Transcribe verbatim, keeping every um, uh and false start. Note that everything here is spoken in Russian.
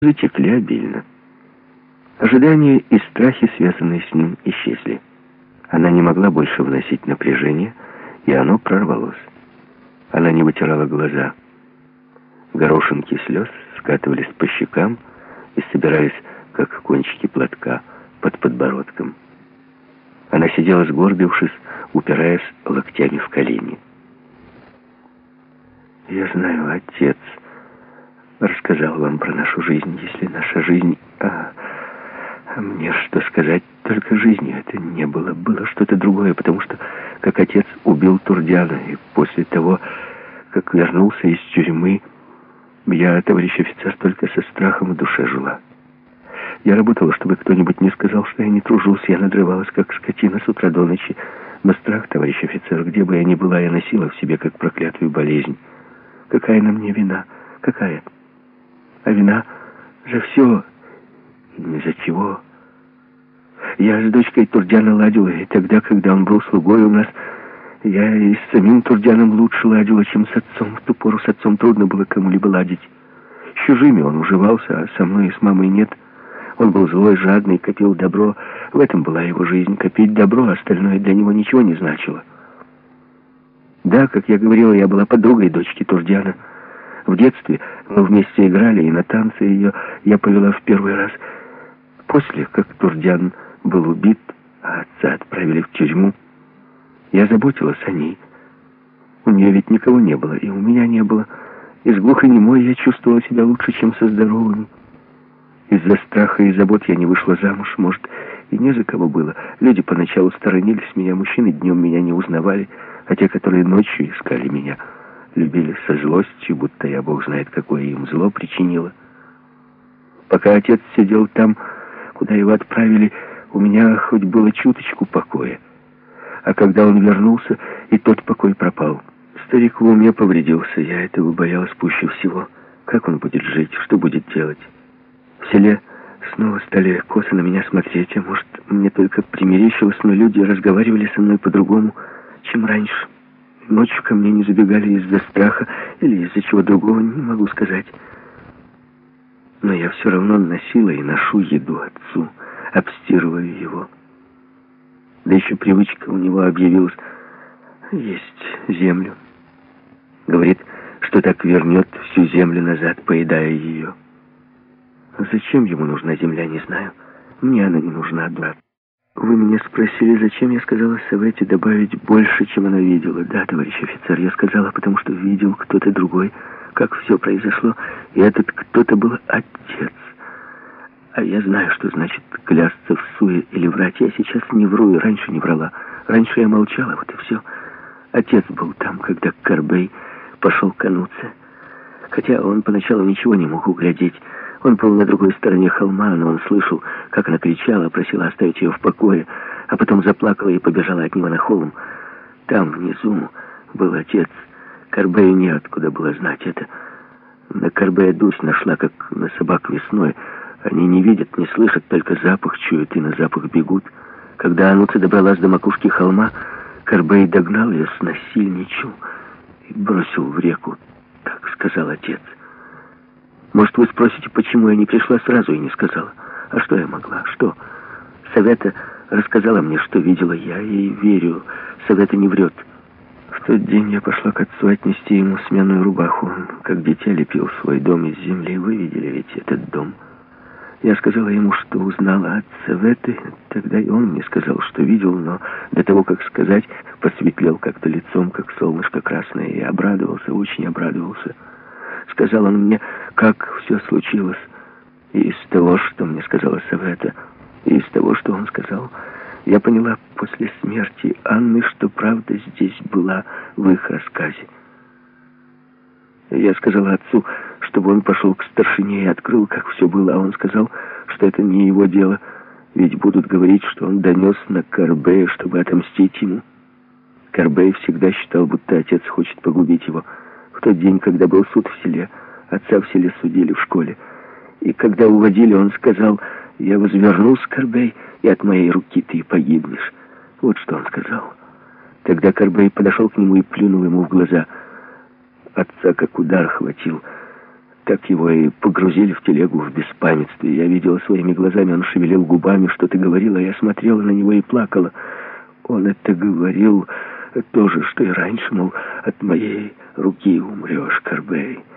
затекли обильно. Ожидания и страхи, связанные с ним, исчезли. Она не могла больше вносить напряжение, и оно прорвалось. Она не вытирала глаза. Горошинки слез скатывались по щекам и собирались, как кончики платка, под подбородком. Она сидела, сгорбившись, упираясь локтями в колени. «Я знаю, отец рассказал вам про нашу жизнь, если наша жизнь... А, а мне что сказать? Только жизнью это не было. Было что-то другое, потому что, как отец убил Турдяна, и после того, как вернулся из тюрьмы, я, товарищ офицер, только со страхом в душе жила. Я работала, чтобы кто-нибудь не сказал, что я не тружусь. Я надрывалась, как скотина, с утра до ночи. Но страх, товарищ офицер, где бы я ни была, я носила в себе, как проклятую болезнь. Какая на мне вина? Какая? А вина за все и ни за чего. Я с дочкой Турдяна ладила, и тогда, когда он был слугой у нас, я и с самим Турдяном лучше ладила, чем с отцом. В ту пору с отцом трудно было кому-либо ладить. С чужими он уживался, а со мной и с мамой нет. Он был злой, жадный, копил добро. В этом была его жизнь. Копить добро, остальное для него ничего не значило. Да, как я говорила, я была подругой дочки Турдяна. В детстве мы вместе играли, и на танцы ее я повела в первый раз. После, как Турдян был убит, а отца отправили в тюрьму, я заботилась о ней. У нее ведь никого не было, и у меня не было. И с глухонемой я чувствовала себя лучше, чем со здоровыми. Из-за страха и забот я не вышла замуж, может, и не за кого было. Люди поначалу сторонились меня, мужчины днем меня не узнавали, а те, которые ночью искали меня, любили со злостью, будто я, Бог знает, какое им зло причинила. Пока отец сидел там, куда его отправили, у меня хоть было чуточку покоя. А когда он вернулся, и тот покой пропал. Старик в уме повредился, я этого боялась пуще всего. Как он будет жить, что будет делать? В селе снова стали косо на меня смотреть, а может, мне только примерещилось, но люди разговаривали со мной по-другому, чем раньше. Ночью ко мне не забегали из-за страха или из-за чего другого, не могу сказать. Но я все равно носила и ношу еду отцу, обстирываю его. Да еще привычка у него объявилась есть землю. Говорит, что так вернет всю землю назад, поедая ее. Зачем ему нужна земля, не знаю. Мне она не нужна, брат. Вы меня спросили, зачем я сказала Савете добавить больше, чем она видела. Да, товарищ офицер, я сказала, потому что видел кто-то другой, как все произошло, и этот кто-то был отец. А я знаю, что значит клясться в суе или врать. Я сейчас не вру и раньше не врала. Раньше я молчала, вот и все. Отец был там, когда Карбей пошел кануться. Хотя он поначалу ничего не мог углядеть. Он был на другой стороне холма, но он слышал, как она кричала, просила оставить ее в покое, а потом заплакала и побежала от него на холм. Там, внизу, был отец. Карбею неоткуда было знать это. На Карбея Дусь нашла, как на собак весной. Они не видят, не слышат, только запах чуют и на запах бегут. Когда Ануца добралась до макушки холма, Карбей догнал ее с насильничью и бросил в реку. Так сказал отец. Может, вы спросите, почему я не пришла сразу и не сказала? А что я могла? Что? Савета рассказала мне, что видела я, и верю. Савета не врет. В тот день я пошла к отцу отнести ему сменную рубаху. Он, как дитя, лепил свой дом из земли. Вы видели ведь этот дом? Я сказала ему, что узнала от Саветы. Тогда и он мне сказал, что видел, но до того, как сказать, посветлел как-то лицом, как солнышко красное, и обрадовался, очень обрадовался. Сказал он мне, как все случилось. И из того, что мне сказала Савета, и из того, что он сказал, я поняла после смерти Анны, что правда здесь была в их рассказе. Я сказала отцу, чтобы он пошел к старшине и открыл, как все было, а он сказал, что это не его дело, ведь будут говорить, что он донес на Карбея, чтобы отомстить ему. Карбей всегда считал, будто отец хочет погубить его. В тот день, когда был суд в селе, отца в селе судили в школе. И когда уводили, он сказал, я возвернусь, Карбей, и от моей руки ты погибнешь. Вот что он сказал. Тогда Карбей подошел к нему и плюнул ему в глаза. Отца как удар хватил. Так его и погрузили в телегу в беспамятстве. Я видела своими глазами, он шевелил губами, что-то говорил, а я смотрела на него и плакала. Он это говорил то же, что и раньше, мол, от моей руки умрешь, Корбей.